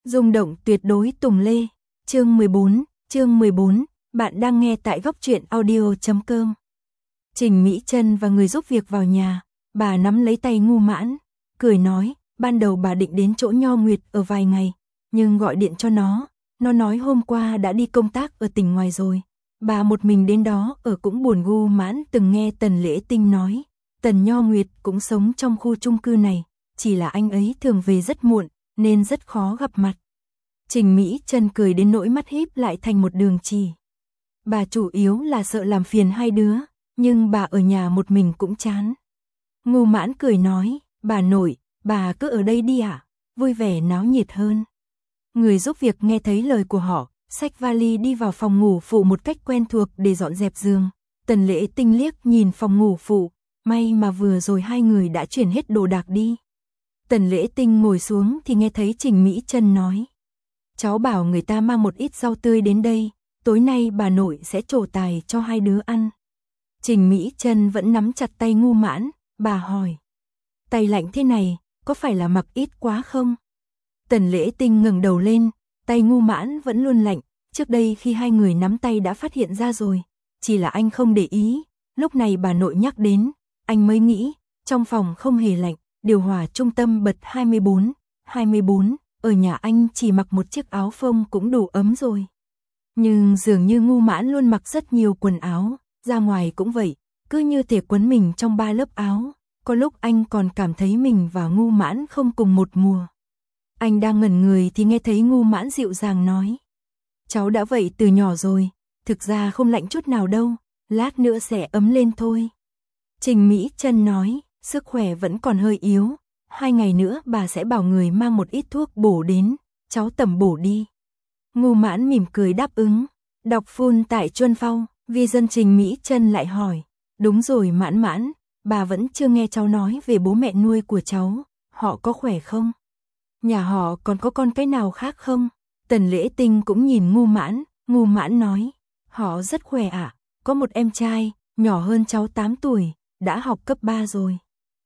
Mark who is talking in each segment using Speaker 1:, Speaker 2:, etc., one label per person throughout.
Speaker 1: Rung động tuyệt đối Tùng Lê. Chương 14, bạn đang nghe tại góc truyện audio.com. Trình Mỹ Trân và người giúp việc vào nhà, bà nắm lấy tay Ngu Mãn, cười nói, ban đầu bà định đến chỗ Nho Nguyệt ở vài ngày, nhưng gọi điện cho nó nói hôm qua đã đi công tác ở tỉnh ngoài rồi. Bà một mình đến đó ở cũng buồn. Ngu Mãn từng nghe Tần Lễ Tinh nói, Tần Nho Nguyệt cũng sống trong khu chung cư này, chỉ là anh ấy thường về rất muộn, nên rất khó gặp mặt. Trình Mỹ Trân cười đến nỗi mắt híp lại thành một đường chỉ. Bà chủ yếu là sợ làm phiền hai đứa, nhưng bà ở nhà một mình cũng chán. Ngu Mãn cười nói, bà nội, bà cứ ở đây đi ạ, vui vẻ náo nhiệt hơn. Người giúp việc nghe thấy lời của họ, xách vali đi vào phòng ngủ phụ một cách quen thuộc để dọn dẹp giường. Tần Lễ Tinh liếc nhìn phòng ngủ phụ, may mà vừa rồi hai người đã chuyển hết đồ đạc đi. Tần Lễ Tinh ngồi xuống thì nghe thấy Trình Mỹ Trân nói, cháu bảo người ta mang một ít rau tươi đến đây, tối nay bà nội sẽ trổ tài cho hai đứa ăn. Trình Mỹ Trân vẫn nắm chặt tay Ngu Mãn, bà hỏi, tay lạnh thế này, có phải là mặc ít quá không? Tần Lễ Tinh ngẩng đầu lên, tay Ngu Mãn vẫn luôn lạnh, trước đây khi hai người nắm tay đã phát hiện ra rồi, chỉ là anh không để ý, lúc này bà nội nhắc đến, anh mới nghĩ, trong phòng không hề lạnh, điều hòa trung tâm bật 24, ở nhà anh chỉ mặc một chiếc áo phông cũng đủ ấm rồi. Nhưng dường như Ngu Mãn luôn mặc rất nhiều quần áo, ra ngoài cũng vậy, cứ như thể quấn mình trong 3 lớp áo, có lúc anh còn cảm thấy mình và Ngu Mãn không cùng một mùa. Anh đang ngẩn người thì nghe thấy Ngu Mãn dịu dàng nói, cháu đã vậy từ nhỏ rồi, thực ra không lạnh chút nào đâu, lát nữa sẽ ấm lên thôi. Trình Mỹ Trân nói, sức khỏe vẫn còn hơi yếu, 2 ngày nữa bà sẽ bảo người mang một ít thuốc bổ đến, cháu tầm bổ đi. Ngu Mãn mỉm cười đáp ứng. Đọc full tại Chuân Phong, vì dân Trình Mỹ Trân lại hỏi, đúng rồi Mãn Mãn, bà vẫn chưa nghe cháu nói về bố mẹ nuôi của cháu, họ có khỏe không? Nhà họ còn có con cái nào khác không? Tần Lễ Tinh cũng nhìn Ngu Mãn nói, họ rất khỏe ạ, có một em trai, nhỏ hơn cháu 8 tuổi, đã học cấp 3 rồi.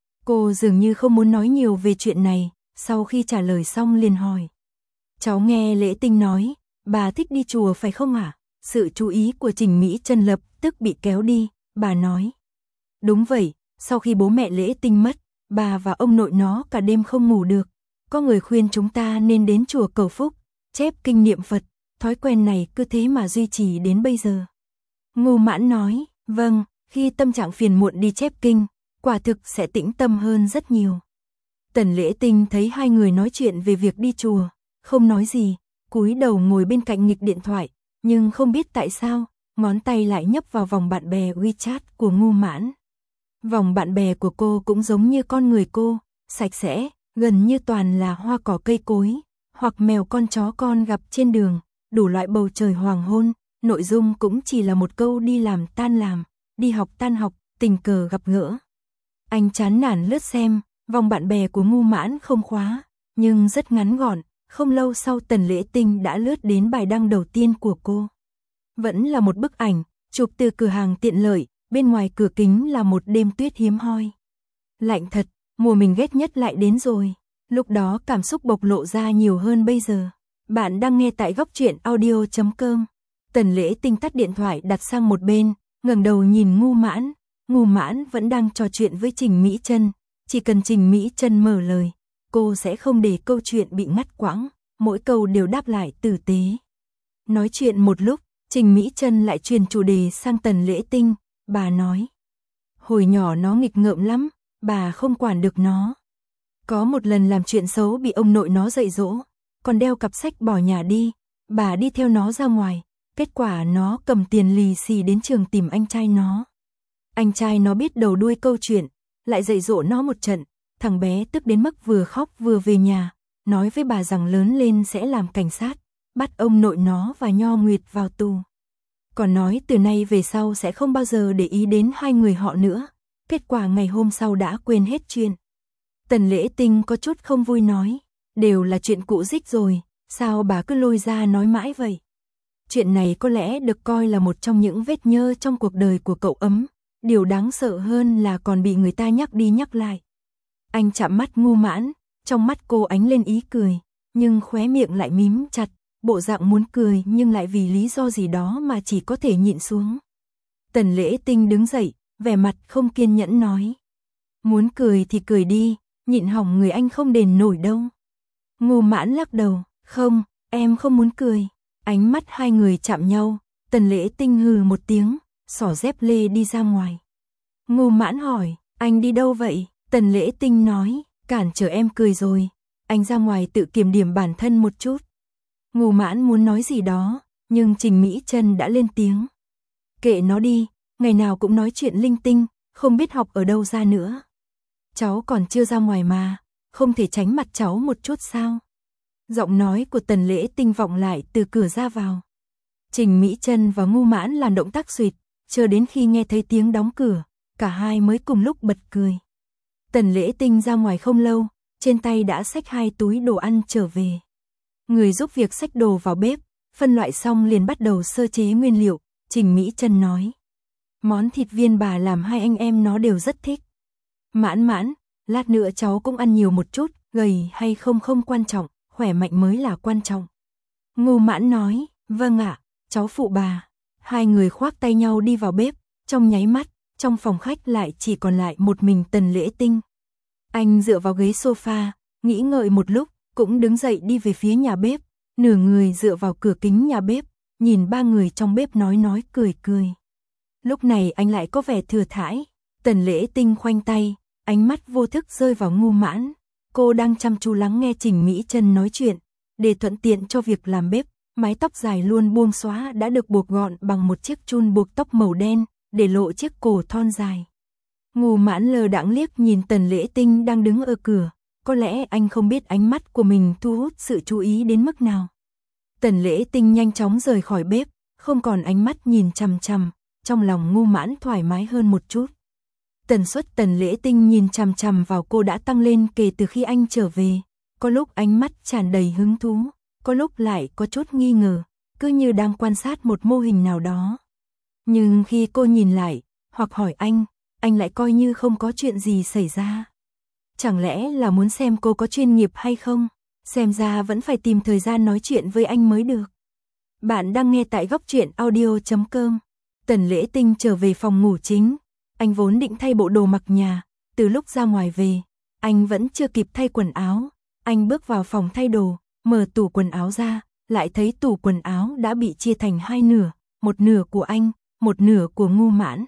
Speaker 1: Cô dường như không muốn nói nhiều về chuyện này, sau khi trả lời xong liền hỏi. Cháu nghe Lễ Tinh nói, bà thích đi chùa phải không ạ? Sự chú ý của Trình Mỹ Trân lập tức bị kéo đi, bà nói. Đúng vậy, sau khi bố mẹ Lễ Tinh mất, bà và ông nội nó cả đêm không ngủ được. Có người khuyên chúng ta nên đến chùa cầu phúc, chép kinh niệm Phật, thói quen này cứ thế mà duy trì đến bây giờ. Ngu Mãn nói, vâng, khi tâm trạng phiền muộn đi chép kinh, quả thực sẽ tĩnh tâm hơn rất nhiều. Tần Lễ Tinh thấy hai người nói chuyện về việc đi chùa, không nói gì, cúi đầu ngồi bên cạnh nghịch điện thoại, nhưng không biết tại sao, ngón tay lại nhấp vào vòng bạn bè WeChat của Ngu Mãn. Vòng bạn bè của cô cũng giống như con người cô, sạch sẽ, gần như toàn là hoa cỏ cây cối, hoặc mèo con chó con gặp trên đường, đủ loại bầu trời hoàng hôn, nội dung cũng chỉ là một câu đi làm tan làm, đi học tan học, tình cờ gặp gỡ. Anh chán nản lướt xem, vòng bạn bè của Ngu Mãn không khóa, nhưng rất ngắn gọn, không lâu sau Tần Lễ Tinh đã lướt đến bài đăng đầu tiên của cô. Vẫn là một bức ảnh, chụp từ cửa hàng tiện lợi, bên ngoài cửa kính là một đêm tuyết hiếm hoi. Lạnh thật, mùa mình ghét nhất lại đến rồi, lúc đó cảm xúc bộc lộ ra nhiều hơn bây giờ. Bạn đang nghe tại góc truyện audio.com. Tần Lễ Tinh tắt điện thoại đặt sang một bên, ngẩng đầu nhìn Ngu Mãn vẫn đang trò chuyện với Trình Mỹ Trân, chỉ cần Trình Mỹ Trân mở lời, cô sẽ không để câu chuyện bị ngắt quãng, mỗi câu đều đáp lại tử tế. Nói chuyện một lúc, Trình Mỹ Trân lại chuyển chủ đề sang Tần Lễ Tinh, bà nói. Hồi nhỏ nó nghịch ngợm lắm, bà không quản được nó. Có một lần làm chuyện xấu bị ông nội nó dạy dỗ, còn đeo cặp sách bỏ nhà đi, bà đi theo nó ra ngoài, kết quả nó cầm tiền lì xì đến trường tìm anh trai nó. Anh trai nó biết đầu đuôi câu chuyện, lại dạy dỗ nó một trận, thằng bé tức đến mức vừa khóc vừa về nhà, nói với bà rằng lớn lên sẽ làm cảnh sát, bắt ông nội nó và Nho Nguyệt vào tù. Còn nói từ nay về sau sẽ không bao giờ để ý đến hai người họ nữa, kết quả ngày hôm sau đã quên hết chuyện. Tần Lễ Tinh có chút không vui nói, đều là chuyện cũ rích rồi, sao bà cứ lôi ra nói mãi vậy? Chuyện này có lẽ được coi là một trong những vết nhơ trong cuộc đời của cậu ấm, điều đáng sợ hơn là còn bị người ta nhắc đi nhắc lại. Anh chạm mắt Ngu Mãn, trong mắt cô ánh lên ý cười, nhưng khóe miệng lại mím chặt, bộ dạng muốn cười nhưng lại vì lý do gì đó mà chỉ có thể nhịn xuống. Tần Lễ Tinh đứng dậy, vẻ mặt không kiên nhẫn nói. Muốn cười thì cười đi, nhịn hỏng người anh không đền nổi đâu. Ngô Mãn lắc đầu, không, em không muốn cười. Ánh mắt hai người chạm nhau, Tần Lễ Tinh hừ một tiếng, xỏ dép lê đi ra ngoài. Ngô Mãn hỏi, anh đi đâu vậy? Tần Lễ Tinh nói, cản trở em cười rồi, anh ra ngoài tự kiểm điểm bản thân một chút. Ngô Mãn muốn nói gì đó, nhưng Trình Mỹ Trân đã lên tiếng. Kệ nó đi, ngày nào cũng nói chuyện linh tinh, không biết học ở đâu ra nữa. Cháu còn chưa ra ngoài mà, không thể tránh mặt cháu một chút sao? Giọng nói của Tần Lễ Tinh vọng lại từ cửa ra vào. Trình Mỹ Trân và Ngô Mãn làm động tác suýt, chờ đến khi nghe thấy tiếng đóng cửa, cả hai mới cùng lúc bật cười. Tần Lễ Tinh ra ngoài không lâu, trên tay đã xách 2 túi đồ ăn trở về. Người giúp việc xách đồ vào bếp, phân loại xong liền bắt đầu sơ chế nguyên liệu. Trình Mỹ Trân nói, món thịt viên bà làm hai anh em nó đều rất thích. Mãn Mãn, lát nữa cháu cũng ăn nhiều một chút, gầy hay không không quan trọng, khỏe mạnh mới là quan trọng. Ngô Mãn nói, vâng ạ, cháu phụ bà. Hai người khoác tay nhau đi vào bếp, trong nháy mắt, trong phòng khách lại chỉ còn lại một mình Tần Lễ Tinh. Anh dựa vào ghế sofa, nghĩ ngợi một lúc, cũng đứng dậy đi về phía nhà bếp, nửa người dựa vào cửa kính nhà bếp, nhìn ba người trong bếp nói cười cười. Lúc này anh lại có vẻ thừa thãi. Tần Lễ Tinh khoanh tay, ánh mắt vô thức rơi vào Ngô Mãn. Cô đang chăm chú lắng nghe Trình Mỹ Trân nói chuyện, để thuận tiện cho việc làm bếp. Mái tóc dài luôn buông xõa đã được buộc gọn bằng một chiếc chun buộc tóc màu đen, để lộ chiếc cổ thon dài. Ngô Mãn lờ đãng liếc nhìn Tần Lễ Tinh đang đứng ở cửa, có lẽ anh không biết ánh mắt của mình thu hút sự chú ý đến mức nào. Tần Lễ Tinh nhanh chóng rời khỏi bếp, không còn ánh mắt nhìn chằm chằm, trong lòng Ngô Mãn thoải mái hơn một chút. Tần suất Tần Lễ Tinh nhìn chằm chằm vào cô đã tăng lên kể từ khi anh trở về, có lúc ánh mắt tràn đầy hứng thú, có lúc lại có chút nghi ngờ, cứ như đang quan sát một mô hình nào đó. Nhưng khi cô nhìn lại, hoặc hỏi anh lại coi như không có chuyện gì xảy ra. Chẳng lẽ là muốn xem cô có chuyên nghiệp hay không? Xem ra vẫn phải tìm thời gian nói chuyện với anh mới được. Bạn đang nghe tại Góc Truyện Audio.com. Tần Lễ Tinh trở về phòng ngủ chính. Anh vốn định thay bộ đồ mặc nhà, từ lúc ra ngoài về, anh vẫn chưa kịp thay quần áo. Anh bước vào phòng thay đồ, mở tủ quần áo ra, lại thấy tủ quần áo đã bị chia thành hai nửa, một nửa của anh, một nửa của Ngô Mãn.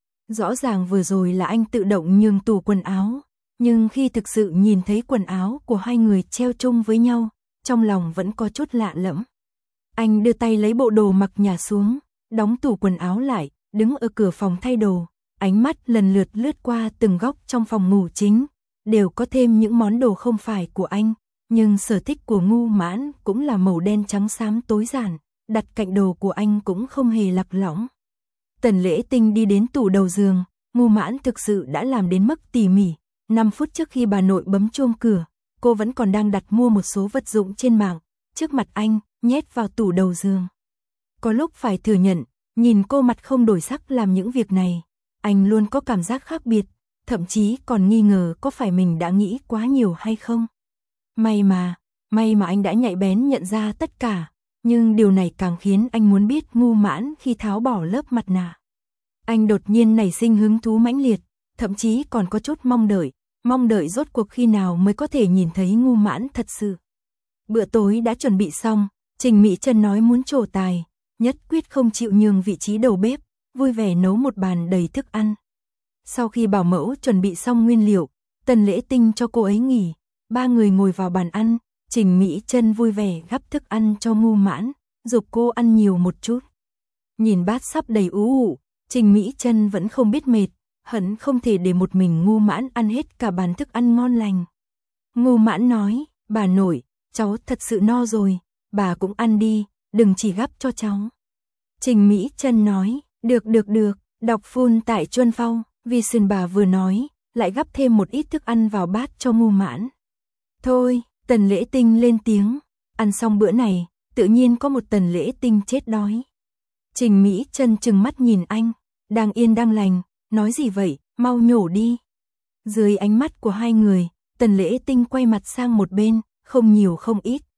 Speaker 1: Rõ ràng vừa rồi là anh tự động nhường tủ quần áo, nhưng khi thực sự nhìn thấy quần áo của hai người treo chung với nhau, trong lòng vẫn có chút lạ lẫm. Anh đưa tay lấy bộ đồ mặc nhà xuống, đóng tủ quần áo lại, đứng ở cửa phòng thay đồ, ánh mắt lần lượt lướt qua từng góc trong phòng ngủ chính, đều có thêm những món đồ không phải của anh, nhưng sở thích của Ngô Mãn cũng là màu đen trắng xám tối giản, đặt cạnh đồ của anh cũng không hề lạc lõng. Tần Lễ Tinh đi đến tủ đầu giường, Ngô Mãn thực sự đã làm đến mức tỉ mỉ. 5 phút trước khi bà nội bấm chuông cửa, cô vẫn còn đang đặt mua một số vật dụng trên mạng, trước mặt anh, nhét vào tủ đầu giường. Có lúc phải thừa nhận, nhìn cô mặt không đổi sắc làm những việc này, anh luôn có cảm giác khác biệt, thậm chí còn nghi ngờ có phải mình đã nghĩ quá nhiều hay không. May mà anh đã nhạy bén nhận ra tất cả, nhưng điều này càng khiến anh muốn biết Ngô Mãn khi tháo bỏ lớp mặt nạ. Anh đột nhiên nảy sinh hứng thú mãnh liệt, thậm chí còn có chút mong đợi rốt cuộc khi nào mới có thể nhìn thấy Ngô Mãn thật sự. Bữa tối đã chuẩn bị xong, Trình Mỹ Trân nói muốn trổ tài, nhất quyết không chịu nhường vị trí đầu bếp, vui vẻ nấu một bàn đầy thức ăn. Sau khi bảo mẫu chuẩn bị xong nguyên liệu, Tần Lễ Tinh cho cô ấy nghỉ, ba người ngồi vào bàn ăn, Trình Mỹ Trân vui vẻ gắp thức ăn cho Ngô Mãn, giục cô ăn nhiều một chút. Nhìn bát sắp đầy ú ụ, Trình Mỹ Trân vẫn không biết mệt, hận không thể để một mình Ngô Mãn ăn hết cả bàn thức ăn ngon lành. Ngô Mãn nói, bà nội, cháu thật sự no rồi, bà cũng ăn đi, đừng chỉ gắp cho cháu. Trình Mỹ Trân nói, được, đọc phun tại Chuân Phao, vì sườn bà vừa nói, lại gắp thêm một ít thức ăn vào bát cho Ngô Mãn. Thôi, Tần Lễ Tinh lên tiếng, ăn xong bữa này, tự nhiên có một Tần Lễ Tinh chết đói. Trình Mỹ Trân trừng mắt nhìn anh, đang yên đang lành, nói gì vậy, mau nhổ đi. Dưới ánh mắt của hai người, Tần Lễ Tinh quay mặt sang một bên, không nhiều không ít,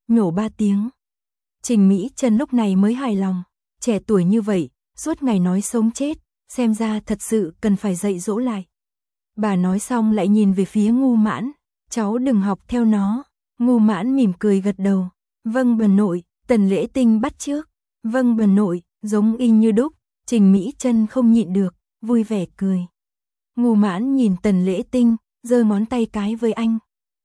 Speaker 1: nhổ 3 tiếng. Trình Mỹ Chân lúc này mới hài lòng, trẻ tuổi như vậy, suốt ngày nói sống chết, xem ra thật sự cần phải dạy dỗ lại. Bà nói xong lại nhìn về phía Ngu Mãn, cháu đừng học theo nó. Ngu Mãn mỉm cười gật đầu, vâng bà nội. Tần Lễ Tinh bắt trước, vâng bà nội, giống y như đúc. Trình Mỹ Chân không nhịn được, vui vẻ cười. Ngu Mãn nhìn Tần Lễ Tinh, giơ ngón tay cái với anh.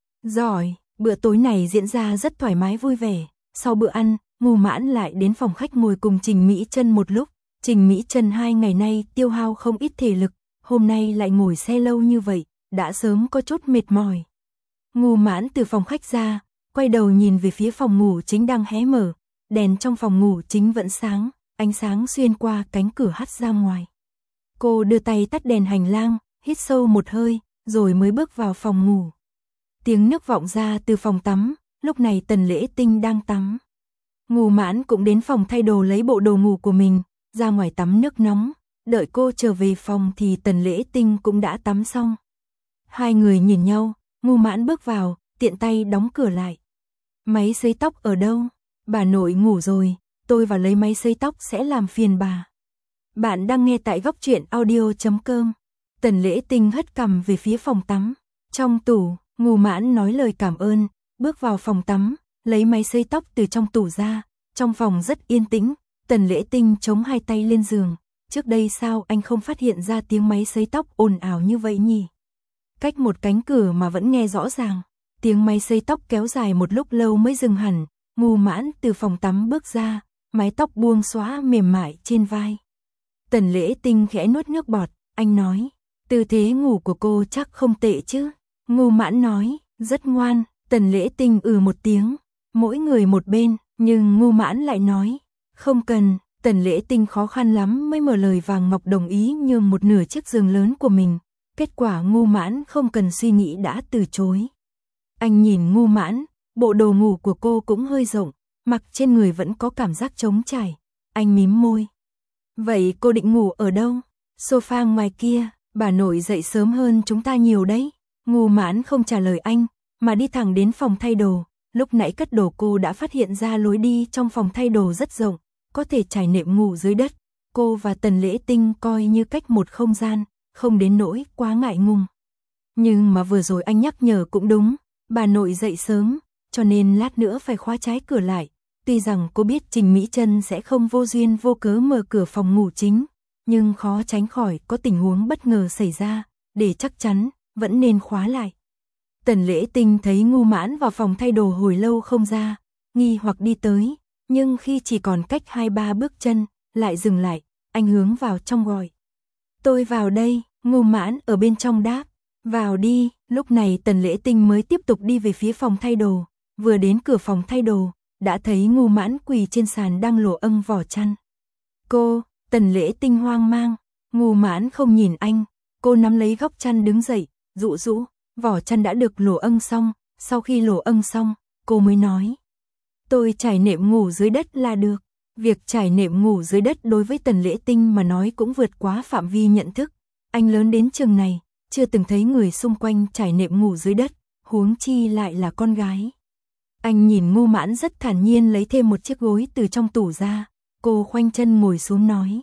Speaker 1: Giỏi, bữa tối này diễn ra rất thoải mái vui vẻ. Sau bữa ăn, Ngu Mãn lại đến phòng khách ngồi cùng Trình Mỹ Chân một lúc. Trình Mỹ Chân 2 ngày nay tiêu hao không ít thể lực, hôm nay lại ngồi xe lâu như vậy, đã sớm có chút mệt mỏi. Ngu Mãn từ phòng khách ra, quay đầu nhìn về phía phòng ngủ chính đang hé mở, đèn trong phòng ngủ chính vẫn sáng, ánh sáng xuyên qua cánh cửa hắt ra ngoài. Cô đưa tay tắt đèn hành lang, hít sâu một hơi, rồi mới bước vào phòng ngủ. Tiếng nước vọng ra từ phòng tắm, lúc này Tần Lễ Tinh đang tắm. Ngu Mãn cũng đến phòng thay đồ lấy bộ đồ ngủ của mình, ra ngoài tắm nước nóng, đợi cô trở về phòng thì Tần Lễ Tinh cũng đã tắm xong. Hai người nhìn nhau, Ngu Mãn bước vào, tiện tay đóng cửa lại. Máy sấy tóc ở đâu? Bà nội ngủ rồi, tôi vào lấy máy sấy tóc sẽ làm phiền bà. Bạn đang nghe tại góc truyện audio.com. Tần Lễ Tinh hất cằm về phía phòng tắm. Trong tủ, Ngu Mãn nói lời cảm ơn, bước vào phòng tắm, lấy máy sấy tóc từ trong tủ ra. Trong phòng rất yên tĩnh, Tần Lễ Tinh chống hai tay lên giường. Trước đây sao anh không phát hiện ra tiếng máy sấy tóc ồn ào như vậy nhỉ? Cách một cánh cửa mà vẫn nghe rõ ràng. Tiếng máy sấy tóc kéo dài một lúc lâu mới dừng hẳn. Ngu Mãn từ phòng tắm bước ra, mái tóc buông xõa mềm mại trên vai. Tần Lễ Tinh khẽ nuốt nước bọt, anh nói, tư thế ngủ của cô chắc không tệ chứ? Ngu Mãn nói, rất ngoan. Tần Lễ Tinh một tiếng, mỗi người một bên, nhưng Ngu Mãn lại nói, không cần. Tần Lễ Tinh khó khăn lắm mới mở lời vàng ngọc đồng ý nhường một nửa chiếc giường lớn của mình. Kết quả Ngu Mãn không cần suy nghĩ đã từ chối. Anh nhìn Ngu Mãn, bộ đồ ngủ của cô cũng hơi rộng, mặc trên người vẫn có cảm giác trống trải. Anh mím môi. Vậy cô định ngủ ở đâu? Sofa ngoài kia, bà nội dậy sớm hơn chúng ta nhiều đấy. Ngu Mãn không trả lời anh, mà đi thẳng đến phòng thay đồ. Lúc nãy cất đồ cô đã phát hiện ra lối đi trong phòng thay đồ rất rộng, có thể trải nệm ngủ dưới đất. Cô và Tần Lễ Tinh coi như cách một không gian, không đến nỗi quá ngại ngùng. Nhưng mà vừa rồi anh nhắc nhở cũng đúng, bà nội dậy sớm, cho nên lát nữa phải khóa trái cửa lại. Tuy rằng cô biết Trình Mỹ Chân sẽ không vô duyên vô cớ mở cửa phòng ngủ chính, nhưng khó tránh khỏi có tình huống bất ngờ xảy ra, để chắc chắn, vẫn nên khóa lại. Tần Lễ Tinh thấy Ngu Mãn vào phòng thay đồ hồi lâu không ra, nghi hoặc đi tới, nhưng khi chỉ còn cách 2-3 bước chân, lại dừng lại, anh hướng vào trong gọi. Tôi vào đây. Ngu Mãn ở bên trong đáp, vào đi. Lúc này Tần Lễ Tinh mới tiếp tục đi về phía phòng thay đồ, vừa đến cửa phòng thay đồ, đã thấy Ngu Mãn quỳ trên sàn đang lổ âng vỏ chăn. Cô, Tần Lễ Tinh hoang mang, Ngu Mãn không nhìn anh, cô nắm lấy góc chăn đứng dậy, dụ dũ, vỏ chăn đã được lổ âng xong, sau khi lổ âng xong, cô mới nói. Tôi trải nệm ngủ dưới đất là được. Việc trải nệm ngủ dưới đất đối với Tần Lễ Tinh mà nói cũng vượt quá phạm vi nhận thức. Anh lớn đến chừng này, chưa từng thấy người xung quanh trải nệm ngủ dưới đất, huống chi lại là con gái. Anh nhìn Ngu Mãn rất thản nhiên lấy thêm một chiếc gối từ trong tủ ra, cô khoanh chân ngồi xuống nói.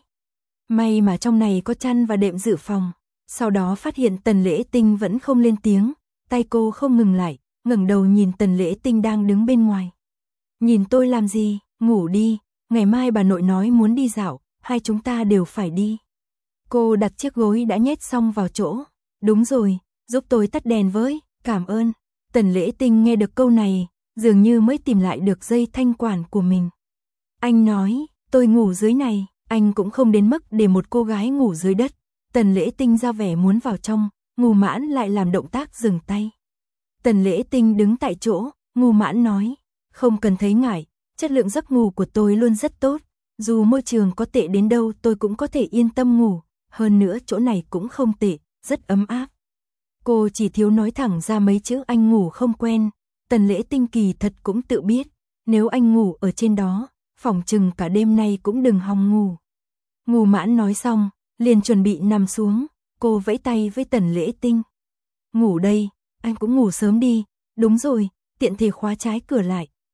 Speaker 1: May mà trong này có chăn và đệm dự phòng. Sau đó phát hiện Tần Lễ Tinh vẫn không lên tiếng, tay cô không ngừng lại, ngẩng đầu nhìn Tần Lễ Tinh đang đứng bên ngoài. Nhìn tôi làm gì, ngủ đi, ngày mai bà nội nói muốn đi dạo, hai chúng ta đều phải đi. Cô đặt chiếc gối đã nhét xong vào chỗ. Đúng rồi, giúp tôi tắt đèn với, cảm ơn. Tần Lễ Tinh nghe được câu này, dường như mới tìm lại được dây thanh quản của mình. Anh nói, tôi ngủ dưới này, anh cũng không đến mức để một cô gái ngủ dưới đất. Tần Lễ Tinh ra vẻ muốn vào trong, Ngu Mãn lại làm động tác dừng tay. Tần Lễ Tinh đứng tại chỗ, Ngu Mãn nói, không cần thấy ngại, chất lượng giấc ngủ của tôi luôn rất tốt, dù môi trường có tệ đến đâu tôi cũng có thể yên tâm ngủ, hơn nữa chỗ này cũng không tệ, rất ấm áp. Cô chỉ thiếu nói thẳng ra mấy chữ anh ngủ không quen, Tần Lễ Tinh kỳ thật cũng tự biết, nếu anh ngủ ở trên đó, phỏng chừng cả đêm nay cũng đừng hòng ngủ. Ngu Mãn nói xong, liền chuẩn bị nằm xuống, cô vẫy tay với Tần Lễ Tinh. Ngủ đây, anh cũng ngủ sớm đi, đúng rồi, tiện thể khóa trái cửa lại,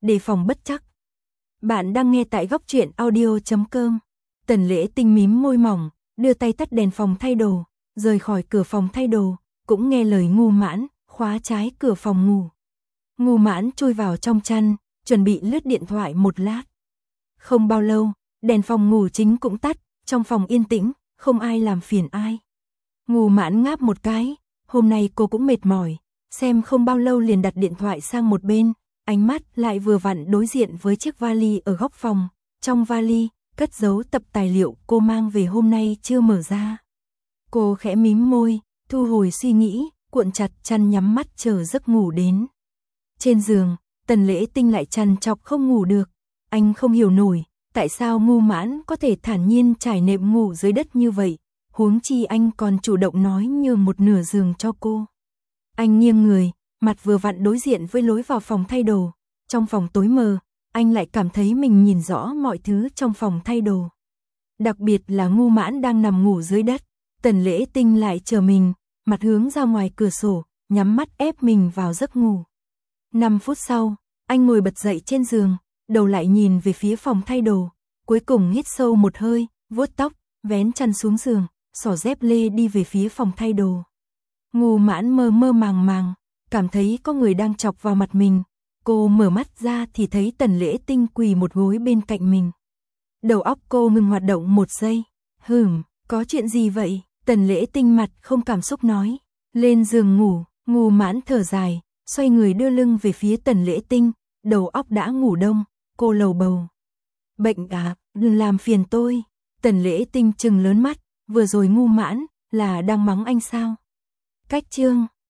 Speaker 1: đề phòng bất trắc. Bạn đang nghe tại góc truyện audio.com. Tần Lễ Tinh mím môi mỏng, đưa tay tắt đèn phòng thay đồ, rời khỏi cửa phòng thay đồ, cũng nghe lời Ngô Mãn, khóa trái cửa phòng ngủ. Ngô Mãn chui vào trong chăn, chuẩn bị lướt điện thoại một lát. Không bao lâu, đèn phòng ngủ chính cũng tắt, trong phòng yên tĩnh, không ai làm phiền ai. Ngô Mãn ngáp một cái, hôm nay cô cũng mệt mỏi, xem không bao lâu liền đặt điện thoại sang một bên, ánh mắt lại vừa vặn đối diện với chiếc vali ở góc phòng, trong vali cất giấu tập tài liệu cô mang về hôm nay chưa mở ra. Cô khẽ mím môi, thu hồi suy nghĩ, cuộn chặt chăn nhắm mắt chờ giấc ngủ đến. Trên giường, Tần Lễ Tinh lại trằn trọc không ngủ được, anh không hiểu nổi, tại sao Ngô Mãn có thể thản nhiên trải nệm ngủ dưới đất như vậy, huống chi anh còn chủ động nói nhường một nửa giường cho cô. Anh nghiêng người, mặt vừa vặn đối diện với lối vào phòng thay đồ, trong phòng tối mờ, anh lại cảm thấy mình nhìn rõ mọi thứ trong phòng thay đồ. Đặc biệt là Ngô Mãn đang nằm ngủ dưới đất, Tần Lễ Tinh lại chờ mình, mặt hướng ra ngoài cửa sổ, nhắm mắt ép mình vào giấc ngủ. 5 phút sau, anh ngồi bật dậy trên giường, đầu lại nhìn về phía phòng thay đồ, cuối cùng hít sâu một hơi, vuốt tóc, vén chăn xuống giường, xỏ dép lê đi về phía phòng thay đồ. Ngô Mãn mơ mơ màng màng, cảm thấy có người đang chọc vào mặt mình. Cô mở mắt ra thì thấy Tần Lễ Tinh quỳ một gối bên cạnh mình. Đầu óc cô ngừng hoạt động một giây. Có chuyện gì vậy? Tần Lễ Tinh mặt không cảm xúc nói. Lên giường ngủ, Ngô Mãn thở dài, xoay người đưa lưng về phía Tần Lễ Tinh, đầu óc đã ngủ đông, cô lầu bầu. Bệnh à, đừng làm phiền tôi. Tần Lễ Tinh trừng lớn mắt, vừa rồi Ngô Mãn là đang mắng anh sao? Cách chương